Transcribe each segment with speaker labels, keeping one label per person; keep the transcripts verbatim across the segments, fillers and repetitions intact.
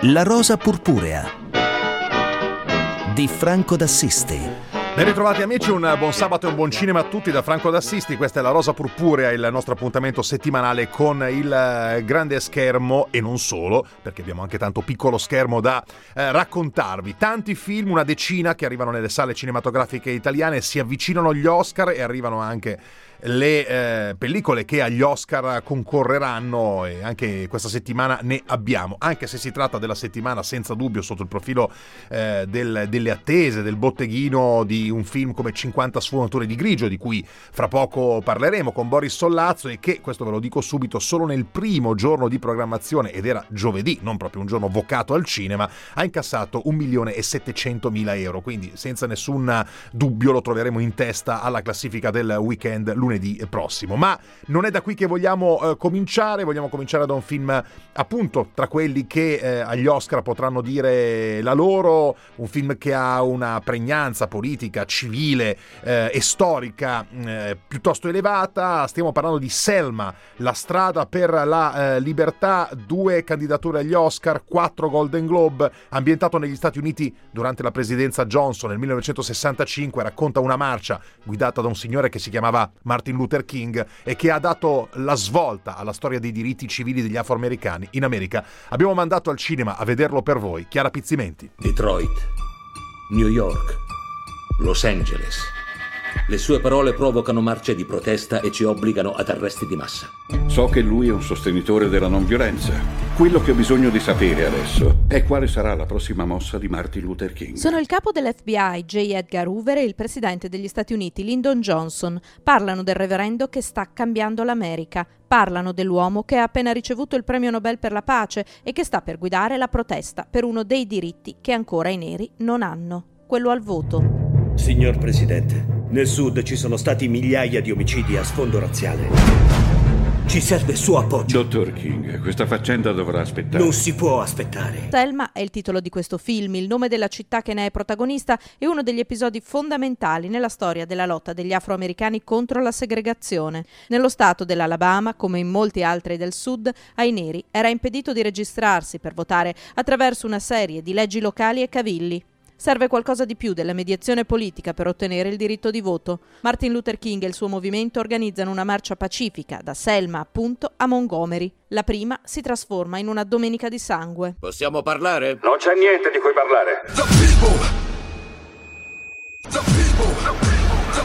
Speaker 1: La rosa purpurea di Franco d'Assisti.
Speaker 2: Ben ritrovati amici, un buon sabato e un buon cinema a tutti da Franco d'Assisti. Questa è La Rosa Purpurea, il nostro appuntamento settimanale con il grande schermo e non solo, perché abbiamo anche tanto piccolo schermo da eh, raccontarvi. Tanti film, una decina che arrivano nelle sale cinematografiche italiane, si avvicinano agli Oscar e arrivano anche le eh, pellicole che agli Oscar concorreranno, e anche questa settimana ne abbiamo, anche se si tratta della settimana senza dubbio sotto il profilo eh, del, delle attese, del botteghino di un film come cinquanta sfumature di grigio, di cui fra poco parleremo con Boris Sollazzo, e che, questo ve lo dico subito, solo nel primo giorno di programmazione, ed era giovedì, non proprio un giorno vocato al cinema, ha incassato un milione e settecentomila euro, quindi senza nessun dubbio lo troveremo in testa alla classifica del weekend lunedì prossimo. Ma non è da qui che vogliamo eh, cominciare, vogliamo cominciare da un film appunto tra quelli che eh, agli Oscar potranno dire la loro, un film che ha una pregnanza politica, civile eh, e storica eh, piuttosto elevata. Stiamo parlando di Selma, la strada per la eh, libertà, due candidature agli Oscar, quattro Golden Globe, ambientato negli Stati Uniti durante la presidenza Johnson nel millenovecentosessantacinque, racconta una marcia guidata da un signore che si chiamava Martin Luther King e che ha dato la svolta alla storia dei diritti civili degli afroamericani in America. Abbiamo mandato al cinema a vederlo per voi Chiara Pizzimenti.
Speaker 3: Detroit, New York, Los Angeles. Le sue parole provocano marce di protesta e ci obbligano ad arresti di massa.
Speaker 4: So che lui è un sostenitore della non violenza. Quello che ho bisogno di sapere adesso è quale sarà la prossima mossa di Martin Luther King.
Speaker 5: Sono il capo dell'F B I, J. Edgar Hoover, e il presidente degli Stati Uniti, Lyndon Johnson. Parlano del reverendo che sta cambiando l'America. Parlano dell'uomo che ha appena ricevuto il premio Nobel per la pace e che sta per guidare la protesta per uno dei diritti che ancora i neri non hanno, quello al voto.
Speaker 6: Signor Presidente, nel Sud ci sono stati migliaia di omicidi a sfondo razziale. Ci serve il suo appoggio.
Speaker 4: Dottor King, questa faccenda dovrà aspettare.
Speaker 6: Non si può aspettare.
Speaker 5: Selma è il titolo di questo film, il nome della città che ne è protagonista e uno degli episodi fondamentali nella storia della lotta degli afroamericani contro la segregazione. Nello stato dell'Alabama, come in molti altri del Sud, ai neri era impedito di registrarsi per votare attraverso una serie di leggi locali e cavilli. Serve qualcosa di più della mediazione politica per ottenere il diritto di voto. Martin Luther King e il suo movimento organizzano una marcia pacifica da Selma, appunto, a Montgomery. La prima si trasforma in una domenica di sangue.
Speaker 3: Possiamo parlare?
Speaker 7: Non c'è niente di cui parlare.
Speaker 8: The people. The people. The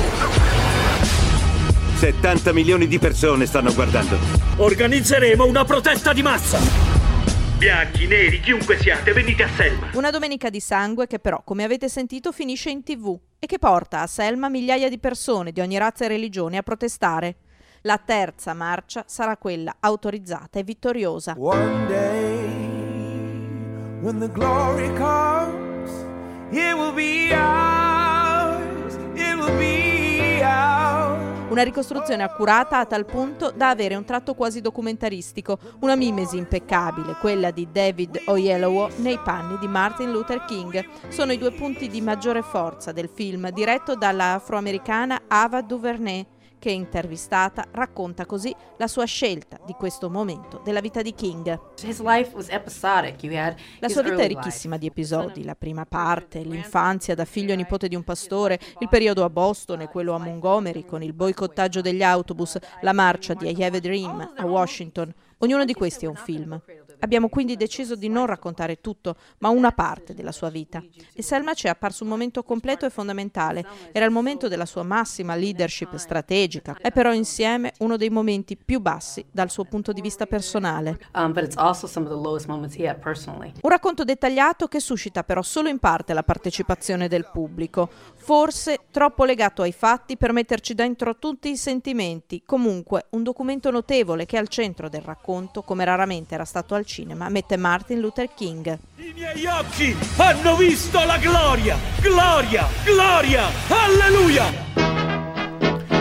Speaker 8: people.
Speaker 9: settanta milioni di persone stanno guardando.
Speaker 6: Organizzeremo una protesta di massa. Bianchi, neri, chiunque siate, venite a Selma.
Speaker 5: Una domenica di sangue che però, come avete sentito, finisce in tivù e che porta a Selma migliaia di persone di ogni razza e religione a protestare. La terza marcia sarà quella autorizzata e vittoriosa.
Speaker 10: One day, when the glory comes, it will be ours, it will be ours.
Speaker 5: Una ricostruzione accurata a tal punto da avere un tratto quasi documentaristico, una mimesi impeccabile, quella di David Oyelowo nei panni di Martin Luther King. Sono i due punti di maggiore forza del film, diretto dalla afroamericana Ava DuVernay, che intervistata racconta così la sua scelta di questo momento della vita di King. La sua vita è ricchissima di episodi, la prima parte, l'infanzia da figlio e nipote di un pastore, il periodo a Boston e quello a Montgomery con il boicottaggio degli autobus, la marcia di I Have a Dream a Washington. Ognuno di questi è un film. Abbiamo quindi deciso di non raccontare tutto, ma una parte della sua vita. E Selma ci è apparso un momento completo e fondamentale. Era il momento della sua massima leadership strategica. È però insieme uno dei momenti più bassi dal suo punto di vista personale.
Speaker 11: Um, but it's also some of the lowest moments he had personally.
Speaker 5: Un racconto dettagliato che suscita però solo in parte la partecipazione del pubblico. Forse troppo legato ai fatti per metterci dentro tutti i sentimenti. Comunque, un documento notevole che al centro del racconto, come raramente era stato al cinema, mette Martin Luther King.
Speaker 6: I miei occhi hanno visto la gloria, gloria, gloria, alleluia!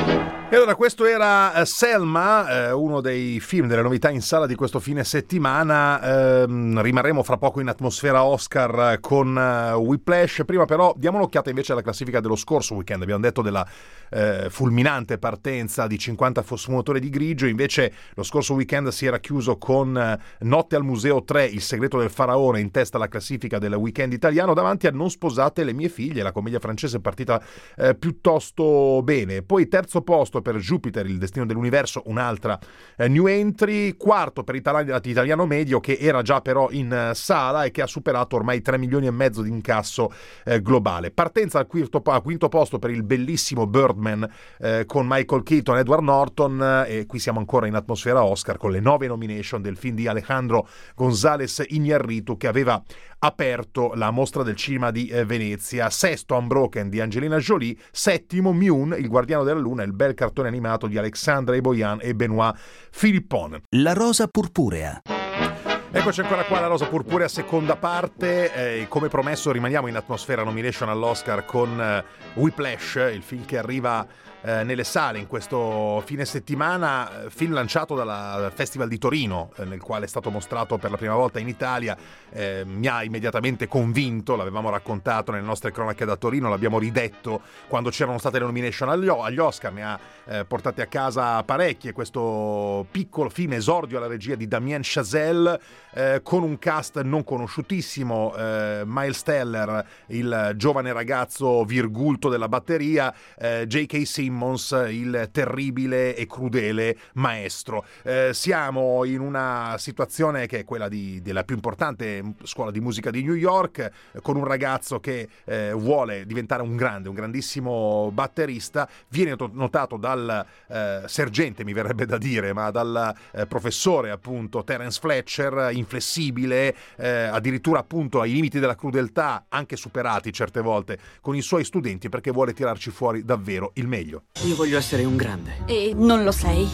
Speaker 2: E allora questo era Selma, eh, uno dei film, delle novità in sala di questo fine settimana. Eh, rimarremo fra poco in atmosfera Oscar con uh, Whiplash. Prima però diamo un'occhiata invece alla classifica dello scorso weekend. Abbiamo detto della eh, fulminante partenza di cinquanta sfumature di grigio, invece lo scorso weekend si era chiuso con uh, Notte al Museo tre, Il segreto del faraone in testa alla classifica del weekend italiano, davanti a Non sposate le mie figlie, la commedia francese partita eh, piuttosto bene. Poi terzo posto per Jupiter, il destino dell'universo, un'altra eh, new entry. Quarto per Italiano Medio, che era già però in uh, sala e che ha superato ormai tre milioni e mezzo di incasso eh, globale. Partenza al quinto, a quinto posto per il bellissimo Birdman eh, con Michael Keaton e Edward Norton, eh, e qui siamo ancora in atmosfera Oscar con le nove nomination del film di Alejandro González Iñárritu, che aveva aperto la mostra del cinema di eh, Venezia. Sesto Unbroken di Angelina Jolie. Settimo Mune, Il guardiano della luna, il bel cartone animato di Alexandra Eboyan e Benoît Philippon.
Speaker 1: La rosa purpurea.
Speaker 2: Eccoci ancora qua, la rosa purpurea, seconda parte. Eh, come promesso rimaniamo in atmosfera nomination all'Oscar con eh, Whiplash, il film che arriva eh, nelle sale in questo fine settimana, film lanciato dal Festival di Torino, eh, nel quale è stato mostrato per la prima volta in Italia. Eh, mi ha immediatamente convinto, l'avevamo raccontato nelle nostre cronache da Torino, l'abbiamo ridetto quando c'erano state le nomination agli, agli Oscar, ne ha eh, portate a casa parecchie. Questo piccolo film esordio alla regia di Damien Chazelle, Eh, con un cast non conosciutissimo, eh, Miles Teller, il giovane ragazzo virgulto della batteria, eh, J K. Simmons, il terribile e crudele maestro. Eh, siamo in una situazione che è quella di, della più importante scuola di musica di New York, eh, con un ragazzo che eh, vuole diventare un grande, un grandissimo batterista. Viene notato dal eh, sergente, mi verrebbe da dire, ma dal eh, professore appunto Terence Fletcher, inflessibile, eh, addirittura appunto ai limiti della crudeltà, anche superati certe volte con i suoi studenti, perché vuole tirarci fuori davvero il meglio.
Speaker 7: Io voglio essere un grande.
Speaker 12: E non lo sei.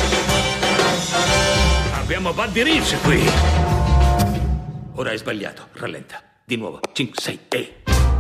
Speaker 3: Abbiamo Buddy Rich qui. Ora hai sbagliato, rallenta. Di nuovo, cinque, sei, e...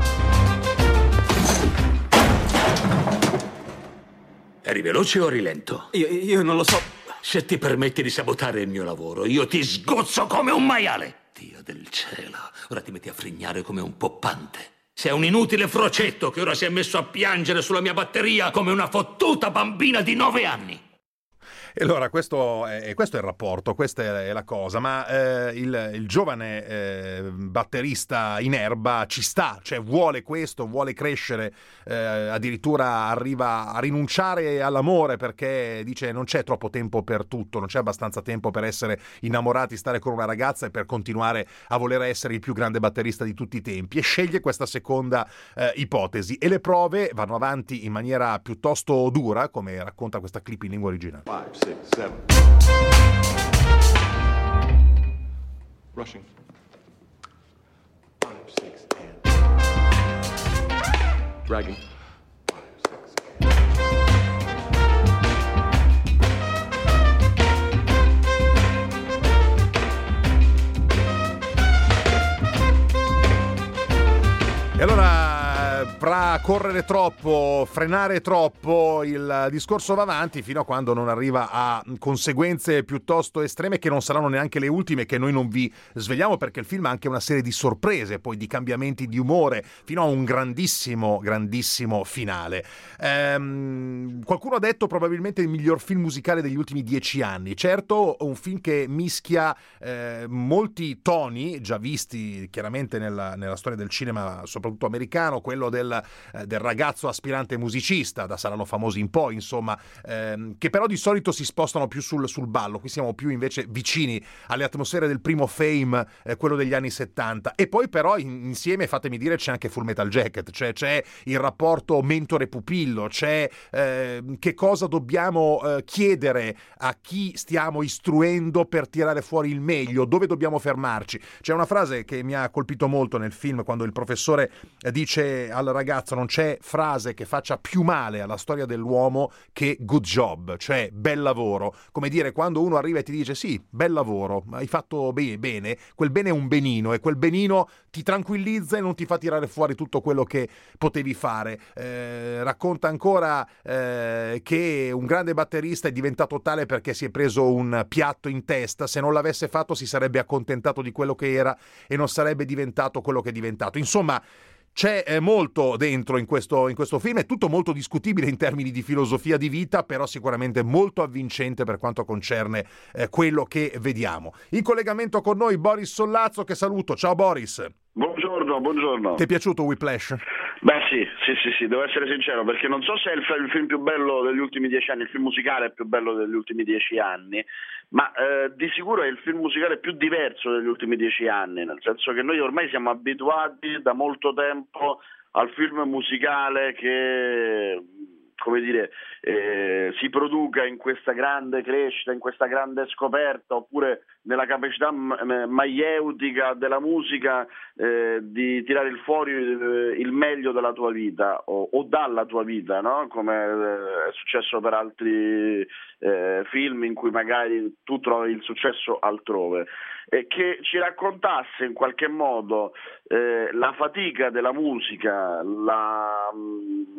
Speaker 3: Eri veloce o rilento?
Speaker 7: Io, io non lo so.
Speaker 3: Se ti permetti di sabotare il mio lavoro, io ti sgozzo come un maiale. Dio del cielo, ora ti metti a frignare come un poppante. Sei un inutile frocetto che ora si è messo a piangere sulla mia batteria come una fottuta bambina di nove anni.
Speaker 2: E allora questo è, questo è il rapporto, questa è la cosa, ma eh, il, il giovane eh, batterista in erba ci sta, cioè vuole questo, vuole crescere, eh, addirittura arriva a rinunciare all'amore perché dice non c'è troppo tempo per tutto, non c'è abbastanza tempo per essere innamorati, stare con una ragazza e per continuare a voler essere il più grande batterista di tutti i tempi, e sceglie questa seconda eh, ipotesi, e le prove vanno avanti in maniera piuttosto dura, come racconta questa clip in lingua originale.
Speaker 13: Five, six, seven. Rushing. Five, six, and dragging.
Speaker 2: E allora, fra correre troppo, frenare troppo, il discorso va avanti fino a quando non arriva a conseguenze piuttosto estreme, che non saranno neanche le ultime, che noi non vi svegliamo, perché il film ha anche una serie di sorprese, poi di cambiamenti di umore, fino a un grandissimo, grandissimo finale. Ehm, qualcuno ha detto probabilmente il miglior film musicale degli ultimi dieci anni. Certo, un film che mischia eh, molti toni, già visti chiaramente nella, nella storia del cinema, soprattutto americano, quello del, eh, del ragazzo aspirante musicista, da Saranno famosi in poi, insomma, ehm, che però di solito si spostano più sul, sul ballo. Qui siamo più invece vicini alle atmosfere del primo Fame, eh, quello degli anni settanta. E poi però in, insieme, fatemi dire, c'è anche Full Metal Jacket, cioè c'è il rapporto mentore-pupillo, c'è eh, che cosa dobbiamo eh, chiedere a chi stiamo istruendo per tirare fuori il meglio, dove dobbiamo fermarci. C'è una frase che mi ha colpito molto nel film, quando il professore dice al ragazzo: penso non c'è frase che faccia più male alla storia dell'uomo che good job, cioè bel lavoro. Come dire, quando uno arriva e ti dice sì, bel lavoro, hai fatto bene, bene, quel bene è un benino e quel benino ti tranquillizza e non ti fa tirare fuori tutto quello che potevi fare. Eh, racconta ancora eh, che un grande batterista è diventato tale perché si è preso un piatto in testa, se non l'avesse fatto si sarebbe accontentato di quello che era e non sarebbe diventato quello che è diventato. Insomma, c'è eh, molto dentro in questo, in questo film, è tutto molto discutibile in termini di filosofia di vita, però sicuramente molto avvincente per quanto concerne eh, quello che vediamo. In collegamento con noi Boris Sollazzo, che saluto. Ciao Boris.
Speaker 12: Buongiorno, buongiorno.
Speaker 2: Ti è piaciuto Whiplash?
Speaker 12: Beh sì, sì, sì, sì, devo essere sincero, perché non so se è il, il film più bello degli ultimi dieci anni, il film musicale più bello degli ultimi dieci anni, ma eh, di sicuro è il film musicale più diverso degli ultimi dieci anni, nel senso che noi ormai siamo abituati da molto tempo al film musicale che, come dire, eh, si produca in questa grande crescita, in questa grande scoperta, oppure nella capacità m- maieutica della musica eh, di tirare il fuori eh, il meglio della tua vita o, o dalla tua vita, no? Come eh, è successo per altri eh, film in cui magari tu trovi il successo altrove, e che ci raccontasse in qualche modo eh, la fatica della musica, la mh,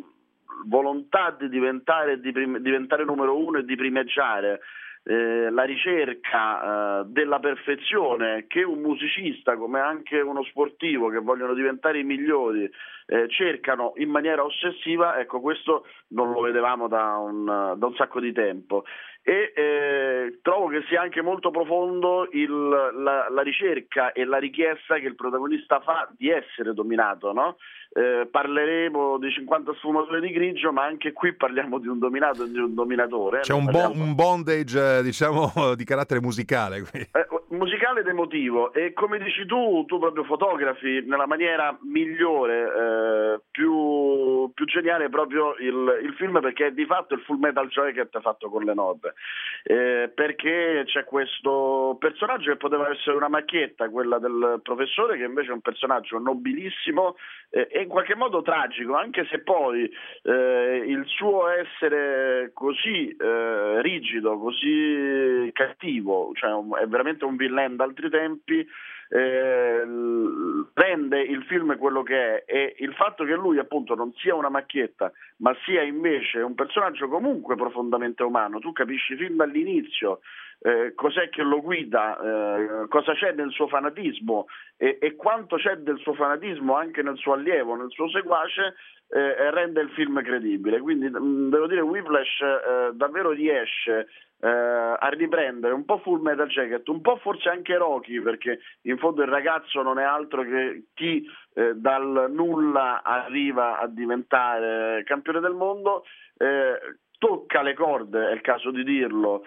Speaker 12: volontà di diventare, di prim- diventare numero uno e di primeggiare, eh, la ricerca eh, della perfezione che un musicista come anche uno sportivo che vogliono diventare i migliori eh, cercano in maniera ossessiva. Ecco, questo non lo vedevamo da un, da un sacco di tempo. E eh, trovo che sia anche molto profondo il, la, la ricerca e la richiesta che il protagonista fa di essere dominato, no? Eh, parleremo di cinquanta sfumature di grigio, ma anche qui parliamo di un dominato e di un dominatore.
Speaker 2: C'è un, bo- un bondage, diciamo, di carattere musicale.
Speaker 12: Eh, musicale ed emotivo, e come dici tu, tu proprio fotografi nella maniera migliore, eh, più, più geniale proprio il, il film, perché è di fatto il Full Metal Jacket fatto con le note. Eh, perché c'è questo personaggio che poteva essere una macchietta, quella del professore, che invece è un personaggio nobilissimo eh, e in qualche modo tragico, anche se poi eh, il suo essere così eh, rigido, così cattivo, cioè è veramente un villain d'altri tempi, eh, rende il film quello che è, e il fatto che lui appunto non sia una macchietta ma sia invece un personaggio comunque profondamente umano. Tu capisci fin dall'inizio eh, cos'è che lo guida, eh, cosa c'è nel suo fanatismo e, e quanto c'è del suo fanatismo anche nel suo allievo, nel suo seguace, eh, rende il film credibile. Quindi mh, devo dire, Whiplash eh, davvero riesce Eh, a riprendere un po' Full Metal Jacket, un po' forse anche Rocky, perché in fondo il ragazzo non è altro che chi eh, dal nulla arriva a diventare campione del mondo, eh, tocca le corde, è il caso di dirlo,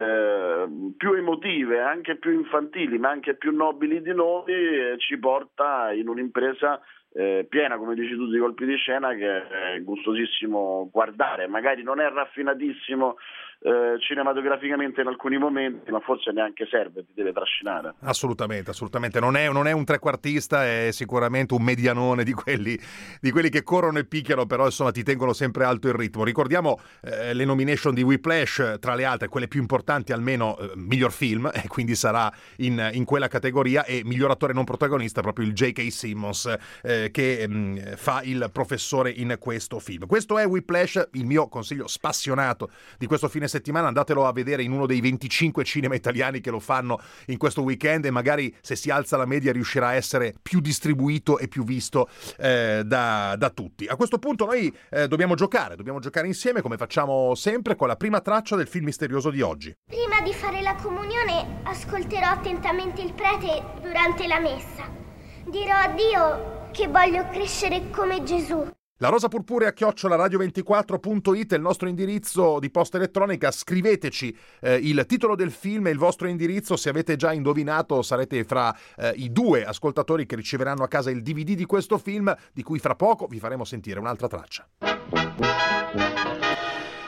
Speaker 12: eh, più emotive, anche più infantili, ma anche più nobili di noi, e ci porta in un'impresa Eh, piena, come dici tu, di colpi di scena che è gustosissimo guardare. Magari non è raffinatissimo eh, cinematograficamente in alcuni momenti, ma forse neanche serve, ti deve trascinare.
Speaker 2: Assolutamente, assolutamente. Non è, non è un trequartista, è sicuramente un medianone di quelli, di quelli che corrono e picchiano, però insomma ti tengono sempre alto il ritmo. Ricordiamo eh, le nomination di Whiplash, tra le altre, quelle più importanti almeno, eh, miglior film, e quindi sarà in, in quella categoria, e miglior attore non protagonista proprio il J K. Simmons, eh, che mh, fa il professore in questo film. Questo è Whiplash, il mio consiglio spassionato di questo fine settimana. Andatelo a vedere in uno dei venticinque cinema italiani che lo fanno in questo weekend, e magari se si alza la media riuscirà a essere più distribuito e più visto eh, da, da tutti. A questo punto noi eh, dobbiamo giocare, dobbiamo giocare insieme come facciamo sempre con la prima traccia del film misterioso di oggi.
Speaker 14: Prima di fare la comunione ascolterò attentamente il prete durante la messa. Dirò a Dio che voglio crescere come Gesù.
Speaker 2: La rosa purpurea chiocciola radio ventiquattro punto it è il nostro indirizzo di posta elettronica. Scriveteci eh, il titolo del film e il vostro indirizzo. Se avete già indovinato sarete fra eh, i due ascoltatori che riceveranno a casa il D V D di questo film, di cui fra poco vi faremo sentire un'altra traccia.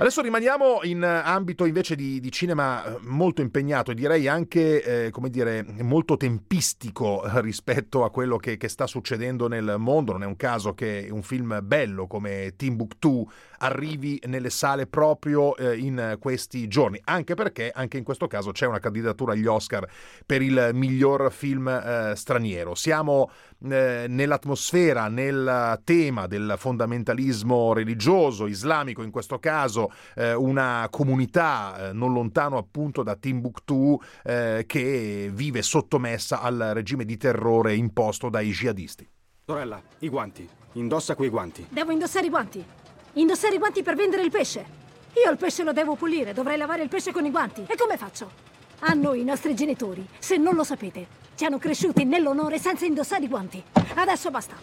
Speaker 2: Adesso rimaniamo in ambito invece di, di cinema molto impegnato e direi anche, eh, come dire, molto tempistico rispetto a quello che, che sta succedendo nel mondo. Non è un caso che un film bello come Timbuktu arrivi nelle sale proprio eh, in questi giorni, anche perché anche in questo caso c'è una candidatura agli Oscar per il miglior film eh, straniero. Siamo eh, nell'atmosfera, nel tema del fondamentalismo religioso, islamico in questo caso, eh, una comunità eh, non lontano appunto da Timbuktu eh, che vive sottomessa al regime di terrore imposto dai jihadisti.
Speaker 15: Sorella, i guanti. Indossa quei guanti.
Speaker 16: Devo indossare i guanti. Indossare i guanti per vendere il pesce. Io il pesce lo devo pulire, dovrei lavare il pesce con i guanti. E come faccio? A noi, i nostri genitori, se non lo sapete, ci hanno cresciuti nell'onore senza indossare i guanti. Adesso basta.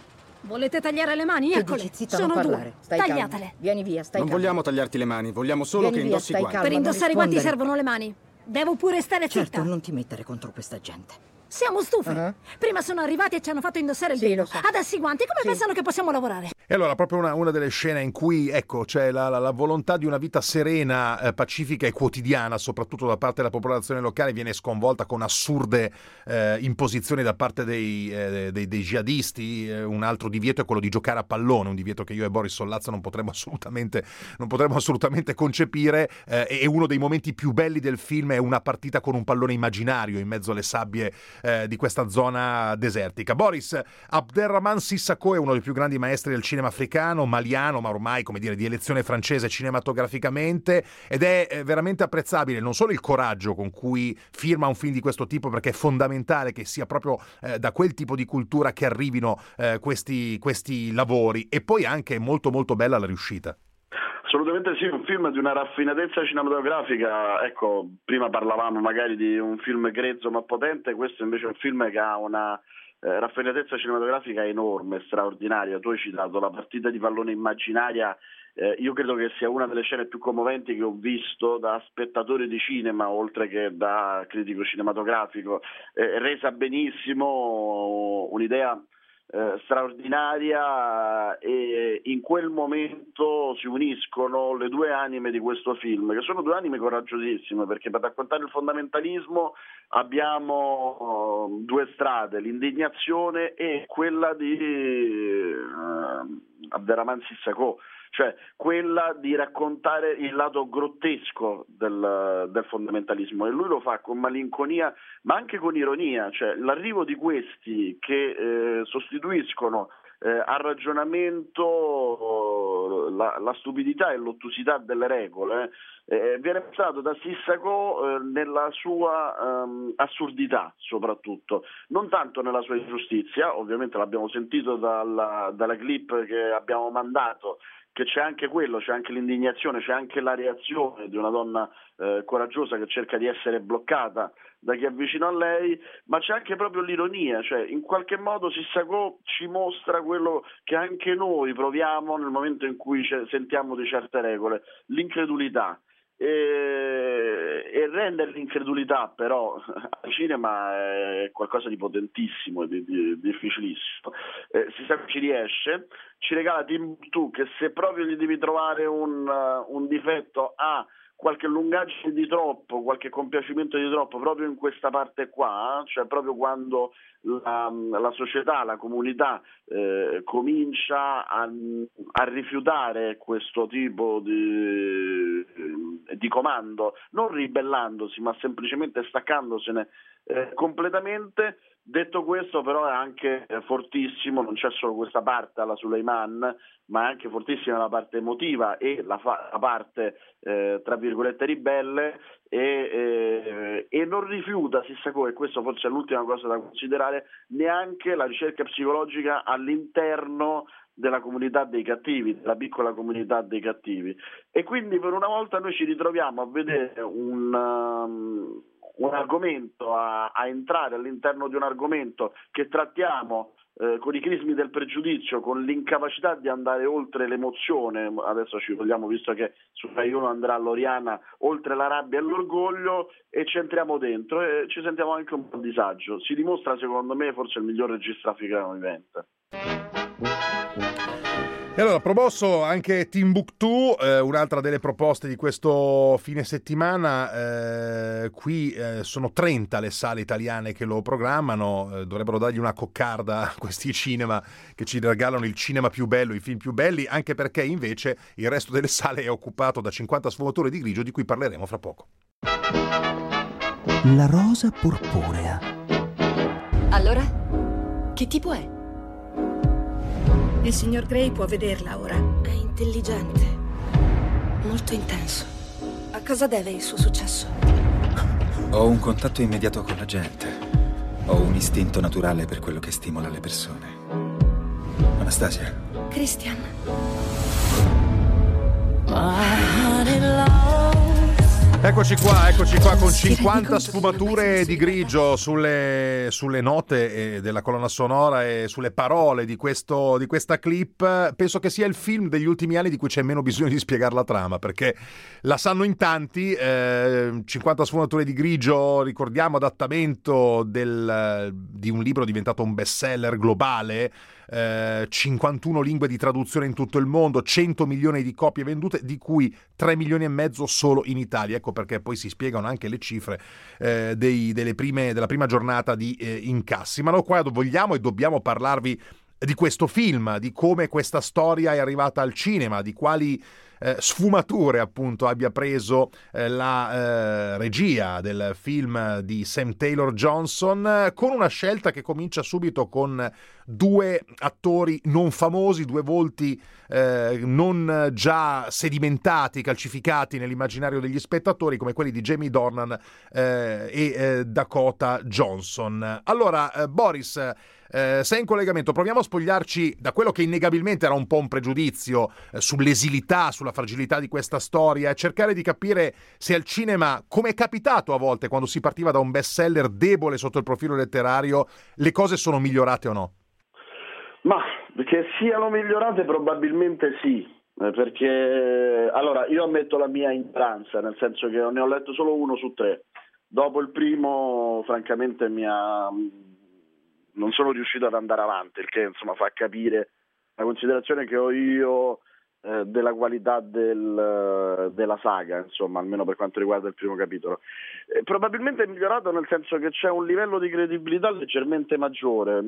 Speaker 16: Volete tagliare le mani?
Speaker 17: Tu
Speaker 16: Eccole.
Speaker 17: dici, zitta,
Speaker 16: Sono
Speaker 17: non
Speaker 16: due.
Speaker 17: parlare. Stai
Speaker 16: Tagliatele.
Speaker 17: calma. Vieni via, stai
Speaker 15: Non
Speaker 17: calma.
Speaker 15: vogliamo tagliarti le mani, vogliamo solo
Speaker 17: Vieni
Speaker 15: che
Speaker 17: via,
Speaker 15: indossi i
Speaker 17: stai
Speaker 15: guanti.
Speaker 17: calma.
Speaker 16: Per
Speaker 17: non
Speaker 16: indossare i guanti
Speaker 17: rispondere.
Speaker 16: servono le mani. Devo pure stare zitta.
Speaker 17: Certo, non ti mettere contro questa gente.
Speaker 16: Siamo stufi.
Speaker 17: Uh-huh.
Speaker 16: Prima sono arrivati e ci hanno fatto indossare il
Speaker 17: Sì,
Speaker 16: velo.
Speaker 17: lo so.
Speaker 16: Adesso i guanti. Come
Speaker 17: Sì.
Speaker 16: pensano che possiamo lavorare?
Speaker 2: E allora proprio una, una delle scene in cui ecco c'è la, la, la volontà di una vita serena, eh, pacifica e quotidiana, soprattutto da parte della popolazione locale, viene sconvolta con assurde eh, imposizioni da parte dei, eh, dei, dei jihadisti. Eh, un altro divieto è quello di giocare a pallone, un divieto che io e Boris Sollazzo non potremmo assolutamente, non potremmo assolutamente concepire, eh, e uno dei momenti più belli del film è una partita con un pallone immaginario in mezzo alle sabbie eh, di questa zona desertica. Boris, Abderrahmane Sissako è uno dei più grandi maestri del cinema africano, maliano, ma ormai, come dire, di elezione francese cinematograficamente, ed è eh, veramente apprezzabile non solo il coraggio con cui firma un film di questo tipo, perché è fondamentale che sia proprio eh, da quel tipo di cultura che arrivino eh, questi, questi lavori, e poi anche molto molto bella la riuscita.
Speaker 12: Assolutamente sì, un film di una raffinatezza cinematografica. Ecco, prima parlavamo magari di un film grezzo ma potente, questo invece è un film che ha una eh, raffinatezza cinematografica enorme, straordinaria. Tu hai citato la partita di pallone immaginaria, eh, io credo che sia una delle scene più commoventi che ho visto da spettatore di cinema, oltre che da critico cinematografico, eh, resa benissimo, un'idea Eh, straordinaria, e in quel momento si uniscono le due anime di questo film, che sono due anime coraggiosissime, perché per raccontare il fondamentalismo abbiamo uh, due strade, l'indignazione e quella di uh, Abderrahmane Sissako, cioè quella di raccontare il lato grottesco del, del fondamentalismo, e lui lo fa con malinconia ma anche con ironia, cioè l'arrivo di questi che eh, sostituiscono eh, al ragionamento la, la stupidità e l'ottusità delle regole, eh, viene pensato da Sissako eh, nella sua ehm, assurdità, soprattutto, non tanto nella sua ingiustizia. Ovviamente l'abbiamo sentito dalla, dalla clip che abbiamo mandato, che c'è anche quello, c'è anche l'indignazione, c'è anche la reazione di una donna eh, coraggiosa che cerca di essere bloccata da chi è vicino a lei, ma c'è anche proprio l'ironia, cioè in qualche modo Sissako ci mostra quello che anche noi proviamo nel momento in cui sentiamo di certe regole, l'incredulità. E, e rendere l'incredulità però al cinema è qualcosa di potentissimo e di, di, difficilissimo. Eh, Sissako ci riesce, ci regala Timbuktu, che se proprio gli devi trovare un, uh, un difetto ha qualche lungaggine di troppo, qualche compiacimento di troppo proprio in questa parte qua, cioè proprio quando la, la società, la comunità eh, comincia a, a rifiutare questo tipo di, di comando, non ribellandosi ma semplicemente staccandosene eh, completamente. Detto questo, però, è anche fortissimo, non c'è solo questa parte alla Suleiman, ma è anche fortissima la parte emotiva e la, fa- la parte eh, tra virgolette ribelle, e, eh, e non rifiuta Sissako, e questo forse è l'ultima cosa da considerare, neanche la ricerca psicologica all'interno della comunità dei cattivi, della piccola comunità dei cattivi. E quindi per una volta noi ci ritroviamo a vedere un um, un argomento, a, a entrare all'interno di un argomento che trattiamo eh, con i crismi del pregiudizio, con l'incapacità di andare oltre l'emozione. Adesso ci vogliamo, visto che su Rai uno andrà Loriana, oltre la rabbia e l'orgoglio, e ci entriamo dentro e ci sentiamo anche un po' a disagio. Si dimostra, secondo me, forse il miglior regista africano vivente.
Speaker 2: E E allora, promosso anche Timbuktu, eh, un'altra delle proposte di questo fine settimana. Eh, qui eh, sono trenta le sale italiane che lo programmano, eh, dovrebbero dargli una coccarda a questi cinema che ci regalano il cinema più bello, i film più belli, anche perché invece il resto delle sale è occupato da cinquanta sfumature di grigio, di cui parleremo fra poco.
Speaker 1: La rosa purpurea.
Speaker 18: Allora? Che tipo è?
Speaker 19: Il signor Grey può vederla ora.
Speaker 18: È intelligente, molto intenso.
Speaker 19: A cosa deve il suo successo?
Speaker 20: Ho un contatto immediato con la gente. Ho un istinto naturale per quello che stimola le persone. Anastasia.
Speaker 18: Christian.
Speaker 2: Eccoci qua, eccoci qua con cinquanta sfumature di grigio sulle, sulle note della colonna sonora e sulle parole di, questo, di questa clip. Penso che sia il film degli ultimi anni di cui c'è meno bisogno di spiegare la trama, perché la sanno in tanti. eh, cinquanta sfumature di grigio, ricordiamo, adattamento del, di un libro diventato un bestseller globale, eh, cinquantuno lingue di traduzione in tutto il mondo, cento milioni di copie vendute, di cui tre milioni e mezzo solo in Italia. Ecco perché poi si spiegano anche le cifre eh, dei, delle prime, della prima giornata di eh, incassi. Ma noi qua vogliamo e dobbiamo parlarvi di questo film, di come questa storia è arrivata al cinema, di quali eh, sfumature appunto abbia preso eh, la eh, regia del film di Sam Taylor Johnson, con una scelta che comincia subito con due attori non famosi, due volti eh, non già sedimentati, calcificati nell'immaginario degli spettatori, come quelli di Jamie Dornan eh, e eh, Dakota Johnson. Allora, eh, Boris, eh, sei in collegamento, proviamo a spogliarci da quello che innegabilmente era un po' un pregiudizio eh, sull'esilità, sulla fragilità di questa storia, e cercare di capire se al cinema, come è capitato a volte quando si partiva da un bestseller debole sotto il profilo letterario, le cose sono migliorate o no?
Speaker 12: Ma che siano migliorate probabilmente sì, eh, perché allora io ammetto la mia ignoranza, nel senso che ne ho letto solo uno su tre. Dopo il primo, francamente, mi ha... non sono riuscito ad andare avanti, il che insomma fa capire la considerazione che ho io eh, della qualità del, della saga, insomma, almeno per quanto riguarda il primo capitolo. Eh, probabilmente è migliorato nel senso che c'è un livello di credibilità leggermente maggiore.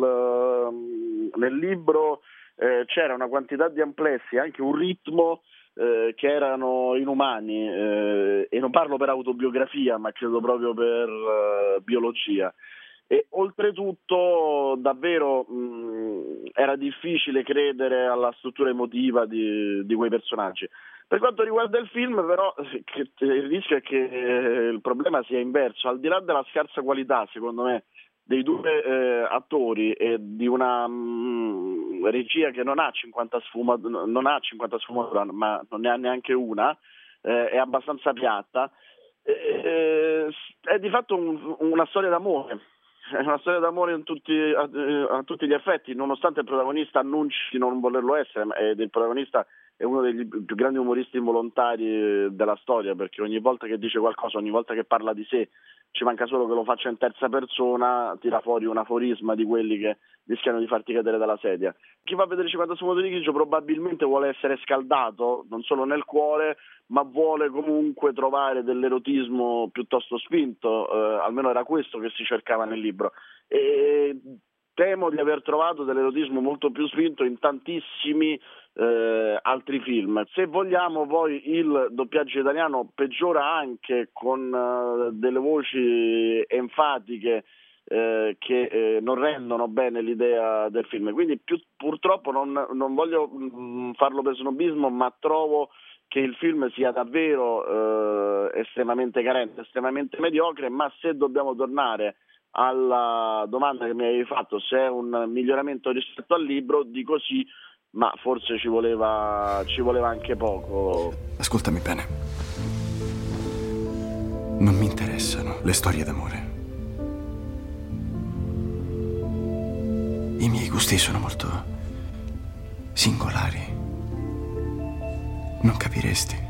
Speaker 12: Nel, nel libro eh, c'era una quantità di amplessi, anche un ritmo eh, che erano inumani, eh, e non parlo per autobiografia, ma credo proprio per eh, biologia. E oltretutto davvero mh, era difficile credere alla struttura emotiva di, di quei personaggi. Per quanto riguarda il film, però, che, il rischio è che eh, il problema sia inverso. Al di là della scarsa qualità, secondo me, dei due eh, attori e di una mh, regia che non ha cinquanta sfumature, non ha cinquanta sfumature, ma non ne ha neanche una, eh, è abbastanza piatta, eh, è di fatto un, una storia d'amore. È una storia d'amore in tutti, a, a tutti gli effetti, nonostante il protagonista annunci di non volerlo essere, ed il protagonista è uno degli più grandi umoristi involontari della storia, perché ogni volta che dice qualcosa, ogni volta che parla di sé, ci manca solo che lo faccia in terza persona, tira fuori un aforisma di quelli che rischiano di farti cadere dalla sedia. Chi va a vedere cinquanta sfumature di grigio probabilmente vuole essere scaldato, non solo nel cuore, ma vuole comunque trovare dell'erotismo piuttosto spinto, eh, almeno era questo che si cercava nel libro. E temo di aver trovato dell'erotismo molto più spinto in tantissimi eh, altri film. Se vogliamo, poi il doppiaggio italiano peggiora anche con eh, delle voci enfatiche eh, che eh, non rendono bene l'idea del film. Quindi più, purtroppo non, non voglio mh, farlo per snobismo, ma trovo che il film sia davvero eh, estremamente carente, estremamente mediocre. Ma se dobbiamo tornare alla domanda che mi avevi fatto, se è un miglioramento rispetto al libro, dico sì, ma forse ci voleva, ci voleva anche poco.
Speaker 20: Ascoltami bene. Non mi interessano le storie d'amore. I miei gusti sono molto singolari. Non capiresti.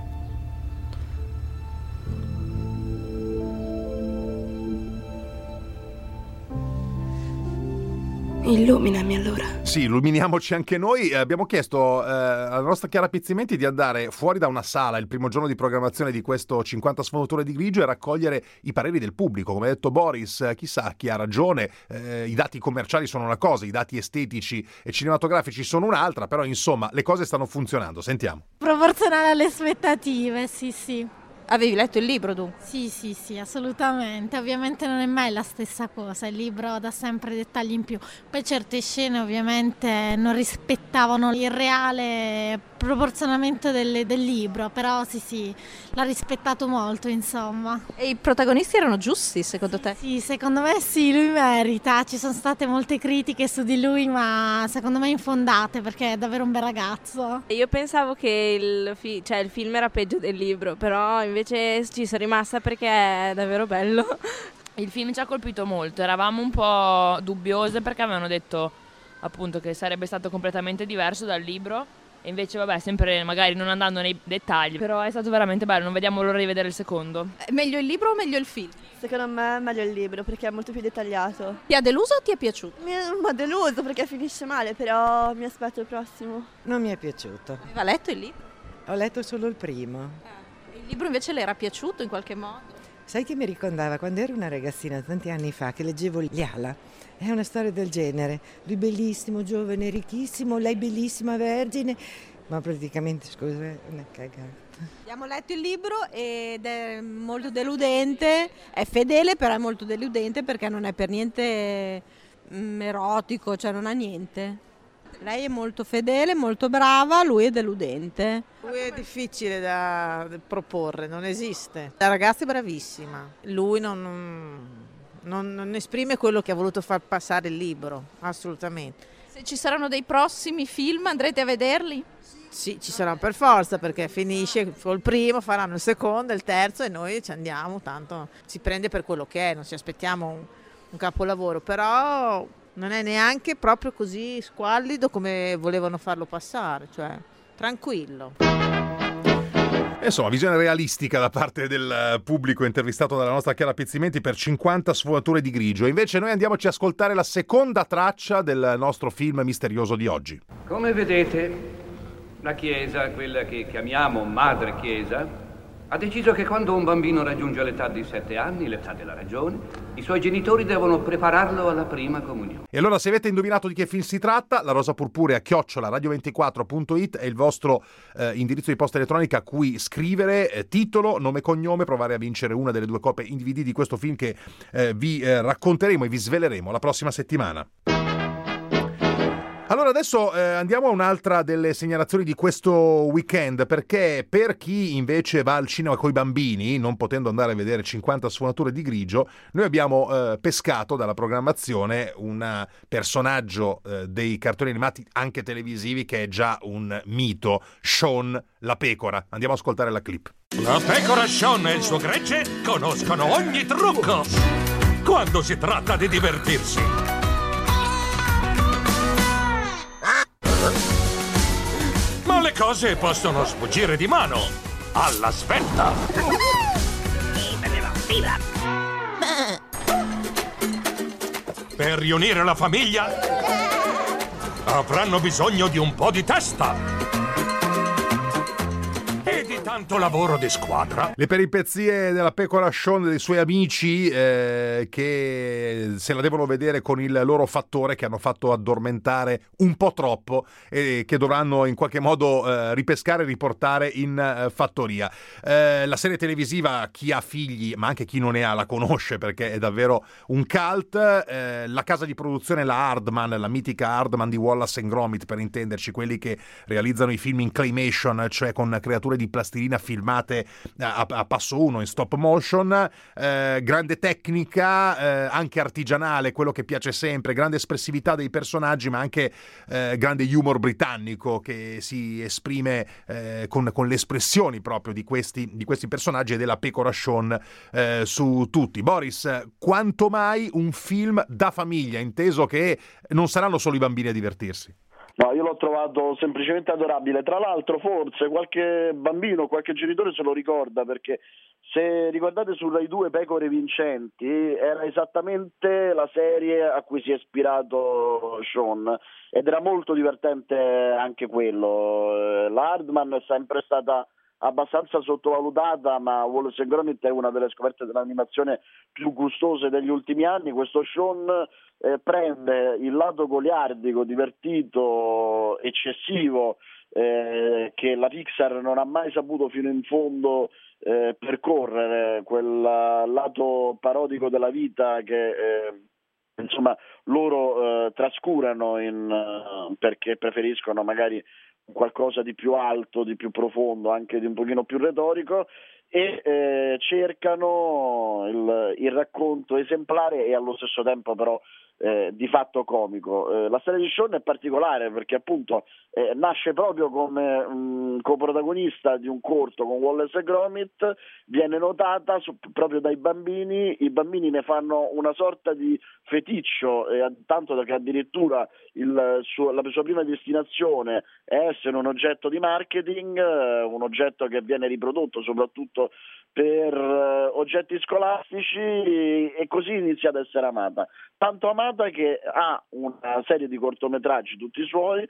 Speaker 18: Illuminami allora.
Speaker 2: Sì, illuminiamoci anche noi. Eh, abbiamo chiesto eh, alla nostra Chiara Pizzimenti di andare fuori da una sala il primo giorno di programmazione di questo cinquanta sfumature di grigio e raccogliere i pareri del pubblico. Come ha detto Boris, eh, chissà chi ha ragione, eh, i dati commerciali sono una cosa, i dati estetici e cinematografici sono un'altra, però insomma le cose stanno funzionando. Sentiamo.
Speaker 21: Proporzionale alle aspettative, sì sì.
Speaker 5: Avevi letto il libro tu?
Speaker 21: Sì, sì, sì, assolutamente. Ovviamente non è mai la stessa cosa, il libro dà sempre dettagli in più. Poi certe scene ovviamente non rispettavano il reale proporzionamento del, del libro, però sì, sì, l'ha rispettato molto, insomma.
Speaker 5: E i protagonisti erano giusti, secondo te?
Speaker 21: Sì, secondo me sì, lui merita. Ci sono state molte critiche su di lui, ma secondo me infondate, perché è davvero un bel ragazzo.
Speaker 22: Io pensavo che il, fi- cioè, il film era peggio del libro, però invece ci sono rimasta perché è davvero bello.
Speaker 23: Il film ci ha colpito molto, eravamo un po' dubbiose perché avevano detto appunto che sarebbe stato completamente diverso dal libro e invece vabbè, sempre magari non andando nei dettagli, però è stato veramente bello, non vediamo l'ora di vedere il secondo.
Speaker 5: È meglio il libro o meglio il film?
Speaker 24: Secondo me è meglio il libro perché è molto più dettagliato.
Speaker 5: Ti ha deluso o ti è piaciuto?
Speaker 24: Mi ha deluso perché finisce male, però mi aspetto il prossimo.
Speaker 25: Non mi è piaciuto.
Speaker 5: Aveva letto il libro?
Speaker 25: Ho letto solo il primo.
Speaker 5: Ah, il libro invece le era piaciuto in qualche modo?
Speaker 25: Sai che mi ricordava quando ero una ragazzina tanti anni fa che leggevo Liala? È una storia del genere. Lui bellissimo, giovane, ricchissimo, lei bellissima, vergine. Ma praticamente, scusa, è una cagata.
Speaker 26: Abbiamo letto il libro ed è molto deludente, è fedele però è molto deludente perché non è per niente mm, erotico, cioè non ha niente. Lei è molto fedele, molto brava, lui è deludente.
Speaker 27: Lui è difficile da proporre, non esiste. La ragazza è bravissima, lui non, non, non esprime quello che ha voluto far passare il libro, assolutamente.
Speaker 5: Se ci saranno dei prossimi film andrete a vederli?
Speaker 27: Sì, ci saranno per forza perché finisce col primo, faranno il secondo, il terzo e noi ci andiamo, tanto si prende per quello che è, non ci aspettiamo un, un capolavoro, però non è neanche proprio così squallido come volevano farlo passare, cioè tranquillo.
Speaker 2: Insomma, visione realistica da parte del pubblico intervistato dalla nostra Chiara Pizzimenti per cinquanta sfumature di grigio. Invece noi andiamoci a ascoltare la seconda traccia del nostro film misterioso di oggi.
Speaker 28: Come vedete, la Chiesa, quella che chiamiamo Madre Chiesa, ha deciso che quando un bambino raggiunge l'età di sette anni, l'età della ragione, i suoi genitori devono prepararlo alla prima comunione.
Speaker 2: E allora, se avete indovinato di che film si tratta, la rosa purpurea chiocciola radio ventiquattro punto it è il vostro eh, indirizzo di posta elettronica a cui scrivere eh, titolo, nome e cognome, provare a vincere una delle due copie in D V D di questo film che eh, vi eh, racconteremo e vi sveleremo la prossima settimana. Allora adesso eh, andiamo a un'altra delle segnalazioni di questo weekend, perché per chi invece va al cinema coi bambini, non potendo andare a vedere cinquanta sfumature di grigio, noi abbiamo eh, pescato dalla programmazione un personaggio eh, dei cartoni animati anche televisivi che è già un mito, Shaun la pecora. Andiamo a ascoltare la clip.
Speaker 29: La pecora Shaun e il suo gregge conoscono ogni trucco quando si tratta di divertirsi. Ma le cose possono sfuggire di mano alla svelta. Per riunire la famiglia avranno bisogno di un po' di testa e di tanto lavoro di squadra.
Speaker 2: Le peripezie della pecora Shaun e dei suoi amici eh, che se la devono vedere con il loro fattore che hanno fatto addormentare un po' troppo e che dovranno in qualche modo eh, ripescare e riportare in eh, fattoria. Eh, la serie televisiva, chi ha figli ma anche chi non ne ha la conosce perché è davvero un cult. Eh, la casa di produzione, la Hardman, la mitica Hardman di Wallace and Gromit, per intenderci, quelli che realizzano i film in claymation, cioè con creature di plastilina filmate a, a passo uno in stop motion, eh, grande tecnica, eh, anche artigianale, quello che piace sempre, grande espressività dei personaggi, ma anche eh, grande humor britannico che si esprime eh, con, con le espressioni proprio di questi, di questi personaggi e della pecora Shaun eh, su tutti. Boris, quanto mai un film da famiglia, inteso che non saranno solo i bambini a divertirsi?
Speaker 12: No, io l'ho trovato semplicemente adorabile. Tra l'altro forse qualche bambino, qualche genitore se lo ricorda perché se ricordate su Rai due Pecore Vincenti, era esattamente la serie a cui si è ispirato Sean, ed era molto divertente anche quello. La Hardman è sempre stata abbastanza sottovalutata, ma Wallace and Gromit è una delle scoperte dell'animazione più gustose degli ultimi anni. Questo Sean eh, prende il lato goliardico, divertito, eccessivo, eh, che la Pixar non ha mai saputo fino in fondo eh, percorrere, quel lato parodico della vita che eh, insomma loro eh, trascurano in, uh, perché preferiscono magari qualcosa di più alto, di più profondo, anche di un pochino più retorico, e eh, cercano il, il racconto esemplare e allo stesso tempo però eh, di fatto comico. Eh, la storia di Sean è particolare perché appunto eh, nasce proprio come um, coprotagonista di un corto con Wallace e Gromit, viene notata su, proprio dai bambini, i bambini ne fanno una sorta di feticcio, eh, tanto che addirittura il suo, la sua prima destinazione è essere un oggetto di marketing, eh, un oggetto che viene riprodotto soprattutto per eh, oggetti scolastici, e così inizia ad essere amata, tanto amata che ha una serie di cortometraggi tutti suoi,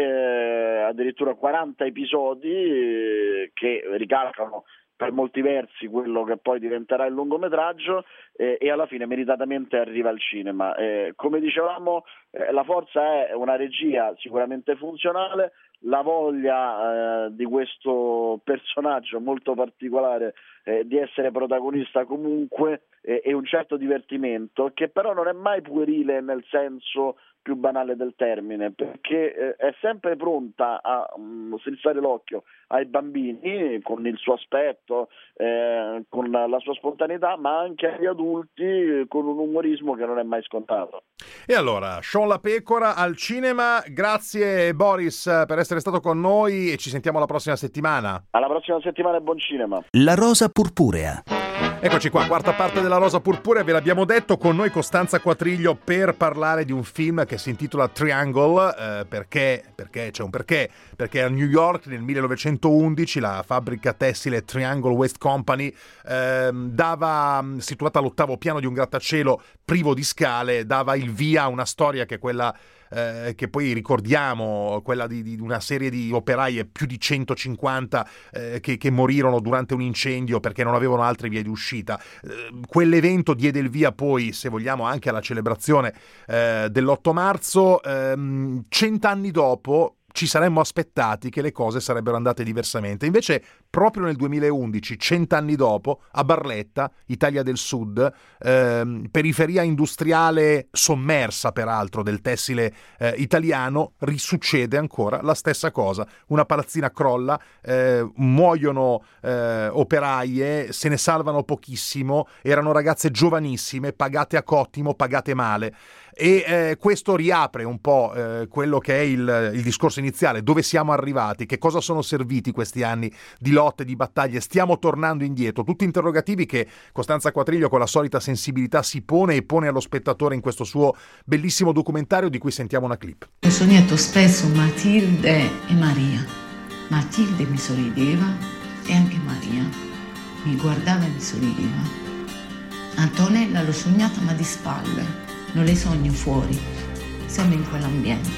Speaker 12: eh, addirittura quaranta episodi eh, che ricalcano per molti versi quello che poi diventerà il lungometraggio, eh, e alla fine meritatamente arriva al cinema. Eh, come dicevamo, eh, la forza è una regia sicuramente funzionale, la voglia eh, di questo personaggio molto particolare eh, di essere protagonista comunque, eh, e un certo divertimento che però non è mai puerile nel senso più banale del termine, perché eh, è sempre pronta a um, strizzare l'occhio ai bambini con il suo aspetto, eh, con la, la sua spontaneità, ma anche agli adulti eh, con un umorismo che non è mai scontato.
Speaker 2: E allora, Sean la pecora al cinema. Grazie Boris per essere stato con noi e ci sentiamo la prossima settimana.
Speaker 12: Alla prossima settimana e buon cinema.
Speaker 1: La rosa purpurea.
Speaker 2: Eccoci qua, quarta parte della Rosa Purpurea, ve l'abbiamo detto, con noi Costanza Quatriglio per parlare di un film che si intitola Triangle, eh, perché, perché c'è un perché, perché a New York nel millenovecentoundici la fabbrica tessile Triangle Waste Company eh, dava, situata all'ottavo piano di un grattacielo privo di scale, dava il via a una storia che è quella Eh, che poi ricordiamo, quella di, di una serie di operai, più di centocinquanta eh, che, che morirono durante un incendio perché non avevano altre vie di uscita. Eh, quell'evento diede il via poi, se vogliamo, anche alla celebrazione eh, dell'otto marzo. Ehm, cent'anni dopo ci saremmo aspettati che le cose sarebbero andate diversamente. Invece, proprio nel duemilaundici, cent'anni dopo, a Barletta, Italia del Sud, ehm, periferia industriale sommersa peraltro del tessile eh, italiano, risuccede ancora la stessa cosa. Una palazzina crolla, eh, muoiono eh, operaie, se ne salvano pochissimo, erano ragazze giovanissime, pagate a cottimo, pagate male. E eh, questo riapre un po' eh, quello che è il, il discorso iniziale, dove siamo arrivati, che cosa sono serviti questi anni di lotte, di battaglie, stiamo tornando indietro, tutti interrogativi che Costanza Quatriglio con la solita sensibilità si pone e pone allo spettatore in questo suo bellissimo documentario di cui sentiamo una clip.
Speaker 3: Ho sognato spesso Matilde e Maria. Matilde mi sorrideva e anche Maria mi guardava e mi sorrideva. Antonella l'ho sognata ma di spalle. Non le sogno fuori, siamo in quell'ambiente.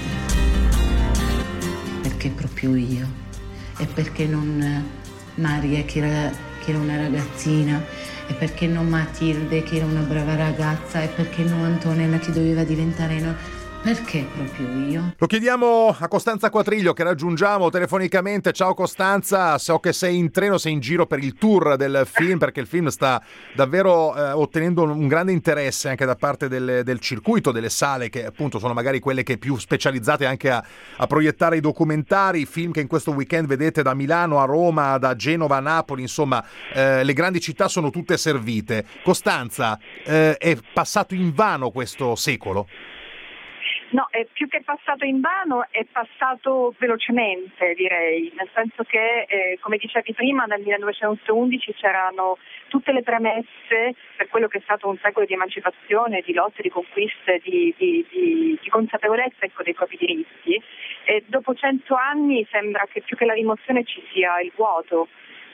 Speaker 3: Perché proprio io? E perché non Maria che era, che era una ragazzina? E perché non Matilde che era una brava ragazza? E perché non Antonella che doveva diventare... No? Perché proprio io?
Speaker 2: Lo chiediamo a Costanza Quatriglio, che raggiungiamo telefonicamente. Ciao Costanza, so che sei in treno, sei in giro per il tour del film, perché il film sta davvero eh, ottenendo un grande interesse anche da parte del, del circuito, delle sale che appunto sono magari quelle che più specializzate anche a, a proiettare i documentari, film che in questo weekend vedete da Milano a Roma, da Genova a Napoli, insomma eh, le grandi città sono tutte servite. Costanza, eh, è passato invano questo secolo?
Speaker 4: No, è più che passato in vano, è passato velocemente, direi, nel senso che, eh, come dicevi prima, nel millenovecentoundici c'erano tutte le premesse per quello che è stato un secolo di emancipazione, di lotte, di conquiste, di, di, di, di consapevolezza, ecco, dei propri diritti, e dopo cento anni sembra che più che la rimozione ci sia il vuoto.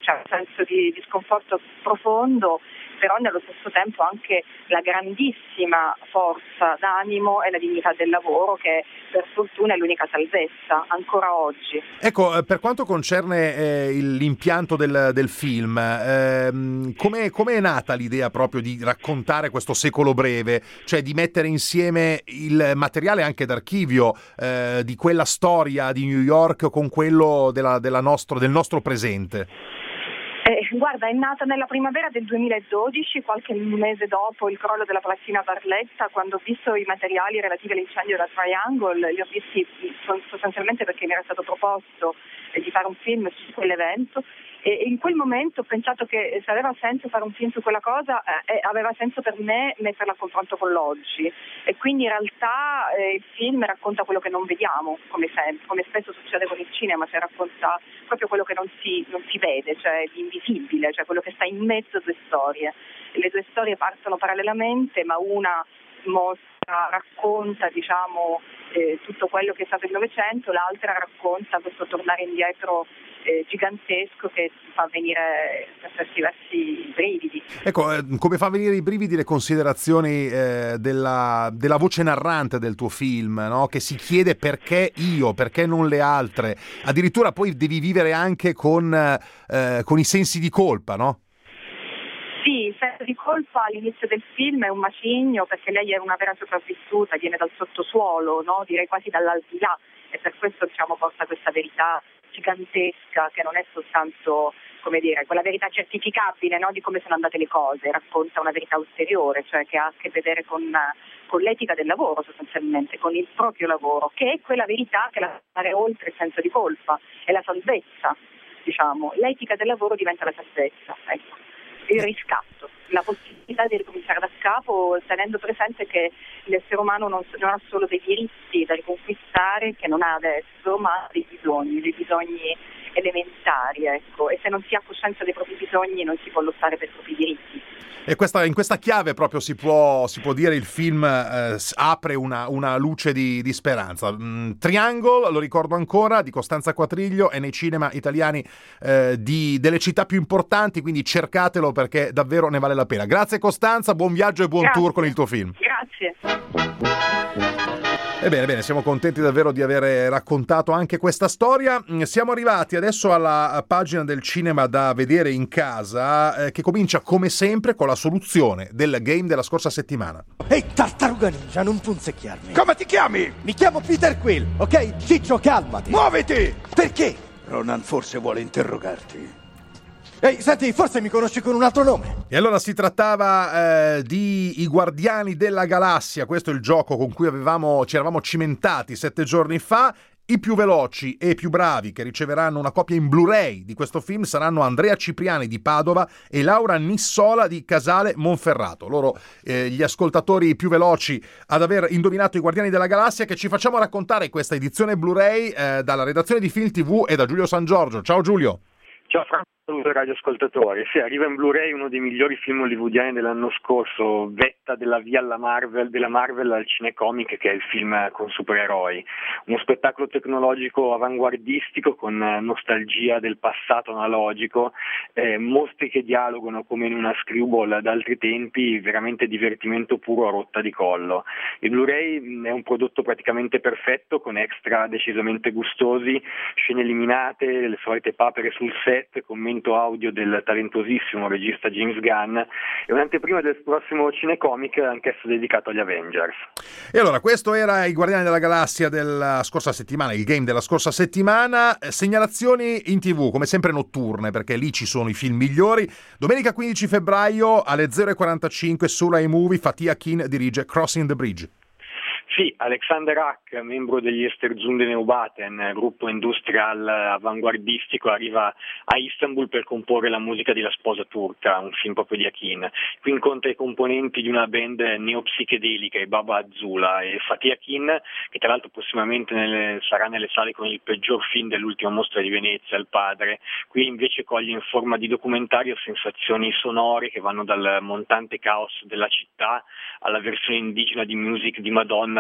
Speaker 4: c'è un senso di, di sconforto profondo, però nello stesso tempo anche la grandissima forza d'animo e la dignità del lavoro, che per fortuna è l'unica salvezza ancora oggi.
Speaker 2: Ecco, eh, per quanto concerne eh, il- l'impianto del, del film, ehm, come come è nata l'idea proprio di raccontare questo secolo breve, cioè di mettere insieme il materiale anche d'archivio eh, di quella storia di New York con quello della, della nostro, del nostro presente?
Speaker 4: Eh, guarda, è nata nella primavera del duemiladodici, qualche mese dopo il crollo della Palazzina Barletta, quando ho visto i materiali relativi all'incendio da Triangle. Li ho visti sostanzialmente perché mi era stato proposto eh, di fare un film su quell'evento, e in quel momento ho pensato che se aveva senso fare un film su quella cosa, eh, aveva senso per me metterla a confronto con l'oggi, e quindi in realtà eh, il film racconta quello che non vediamo, come sempre, come spesso succede con il cinema, cioè racconta proprio quello che non si, non si vede, cioè l'invisibile, cioè quello che sta in mezzo a due storie. E le due storie partono parallelamente, ma una mostra, racconta diciamo eh, tutto quello che è stato il Novecento, l'altra racconta questo tornare indietro eh, gigantesco che fa venire per certi versi brividi.
Speaker 2: Ecco, eh, come fa venire i brividi le considerazioni eh, della, della voce narrante del tuo film, no? Che si chiede perché io, perché non le altre. Addirittura poi devi vivere anche con, eh, con i sensi di colpa, no?
Speaker 4: Sì, il senso di colpa all'inizio del film è un macigno, perché lei è una vera sopravvissuta, viene dal sottosuolo, no? Direi quasi dall'aldilà, e per questo diciamo porta questa verità gigantesca che non è soltanto, come dire, quella verità certificabile, no? Di come sono andate le cose, racconta una verità ulteriore, cioè che ha a che vedere con, con l'etica del lavoro sostanzialmente, con il proprio lavoro, che è quella verità che la fa andare oltre il senso di colpa, è la salvezza, diciamo, l'etica del lavoro diventa la salvezza, ecco. Il riscatto, la possibilità di ricominciare da capo, tenendo presente che l'essere umano non, non ha solo dei diritti da riconquistare che non ha adesso, ma ha dei bisogni, dei bisogni elementari, ecco, e se non si ha coscienza dei propri bisogni non si può lottare per i propri diritti.
Speaker 2: E questa, in questa chiave proprio si può, si può dire il film eh, s- apre una, una luce di, di speranza. Mm, Triangle, lo ricordo ancora, di Costanza Quatriglio, è nei cinema italiani eh, di, delle città più importanti, quindi cercatelo perché davvero ne vale la pena. Grazie Costanza, buon viaggio e buon
Speaker 4: Grazie.
Speaker 2: tour con il tuo film.
Speaker 4: Grazie.
Speaker 2: Ebbene, bene, siamo contenti davvero di aver raccontato anche questa storia. Mm, Siamo arrivati adesso alla pagina del cinema da vedere in casa, eh, che comincia come sempre con la soluzione del game della scorsa settimana.
Speaker 1: Ehi, tartaruga ninja, non punzecchiarmi. Come ti chiami? Mi chiamo Peter Quill, ok? Ciccio, calmati. Muoviti! Perché? Ronan forse vuole interrogarti. Ehi, senti, forse mi conosci con un altro nome.
Speaker 2: E allora si trattava eh, di I Guardiani della Galassia, questo è il gioco con cui avevamo, ci eravamo cimentati sette giorni fa. I più veloci e più bravi che riceveranno una copia in Blu-ray di questo film saranno Andrea Cipriani di Padova e Laura Nissola di Casale Monferrato. Loro, eh, gli ascoltatori più veloci ad aver indovinato I Guardiani della Galassia, che ci facciamo raccontare questa edizione Blu-ray eh, dalla redazione di Film tivù e da Giulio San Giorgio. Ciao Giulio.
Speaker 6: Ciao Franco, saluto ai radioascoltatori. Sì, arriva in Blu-ray uno dei migliori film hollywoodiani dell'anno scorso, vetta della via alla Marvel, della Marvel al cinecomic, che è il film con supereroi. Uno spettacolo tecnologico avanguardistico con nostalgia del passato analogico, eh, mostri che dialogano come in una screwball ad altri tempi, veramente divertimento puro a rotta di collo. Il Blu-ray è un prodotto praticamente perfetto, con extra decisamente gustosi, scene eliminate, le solite papere sul set, commento audio del talentosissimo regista James Gunn e un'anteprima del prossimo cinecomic anch'esso dedicato agli Avengers.
Speaker 2: E allora, questo era I Guardiani della Galassia della scorsa settimana, il game della scorsa settimana. Eh, Segnalazioni in tivù, come sempre notturne, perché lì ci sono i film migliori. Domenica quindici febbraio alle zero e quarantacinque su Rai Movie, Fatih Akin dirige Crossing the Bridge.
Speaker 6: Sì, Alexander Hack, membro degli Esterzunde Neubaten, gruppo industrial avanguardistico, arriva a Istanbul per comporre la musica di La sposa turca, un film proprio di Akin. Qui incontra i componenti di una band neopsichedelica, i Baba Azula, e Fatih Akin, che tra l'altro prossimamente nelle, sarà nelle sale con il peggior film dell'ultima mostra di Venezia, Il Padre. Qui invece coglie in forma di documentario sensazioni sonore che vanno dal montante caos della città alla versione indigena di Music di Madonna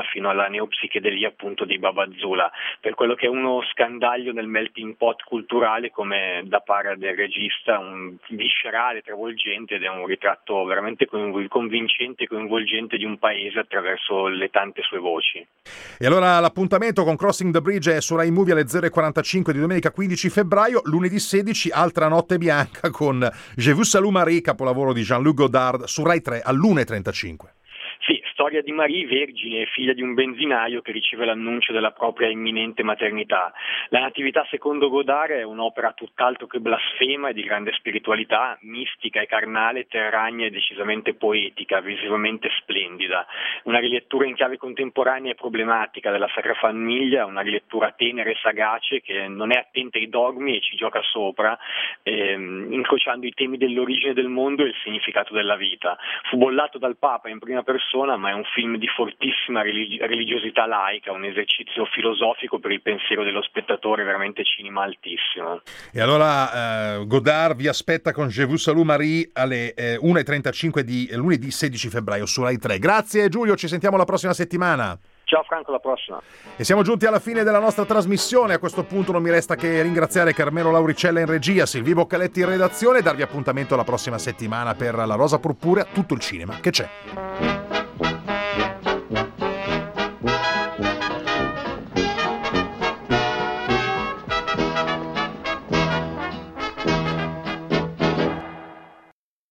Speaker 6: fino alla neopsichedelia appunto di Babazzula, per quello che è uno scandaglio nel melting pot culturale come da parte del regista, un viscerale, travolgente, ed è un ritratto veramente convincente e coinvolgente di un paese attraverso le tante sue voci.
Speaker 2: E allora l'appuntamento con Crossing the Bridge è su Rai Movie alle zero e quarantacinque di domenica quindici febbraio. Lunedì sedici Altra notte bianca con Je vous salue Marie, capolavoro di Jean-Luc Godard, su Rai tre all'una e trentacinque.
Speaker 6: Sì, storia di Marie, vergine e figlia di un benzinaio che riceve l'annuncio della propria imminente maternità. La Natività secondo Godard è un'opera tutt'altro che blasfema e di grande spiritualità, mistica e carnale, terragna e decisamente poetica, visivamente splendida. Una rilettura in chiave contemporanea e problematica della Sacra Famiglia, una rilettura tenera e sagace che non è attenta ai dogmi e ci gioca sopra, ehm, incrociando i temi dell'origine del mondo e il significato della vita. Fu bollato dal Papa in prima persona, ma è un film di fortissima religi- religiosità laica, un esercizio filosofico per il pensiero dello spettatore, veramente cinema altissimo.
Speaker 2: E allora eh, Godard vi aspetta con Je vous salue Marie alle eh, una e trentacinque di lunedì sedici febbraio su Rai tre. Grazie Giulio, ci sentiamo la prossima settimana.
Speaker 6: Ciao Franco, alla prossima.
Speaker 2: E siamo giunti alla fine della nostra trasmissione. A questo punto non mi resta che ringraziare Carmelo Lauricella in regia, Silvio Boccaletti in redazione e darvi appuntamento la prossima settimana per La Rosa Purpurea, tutto il cinema che c'è.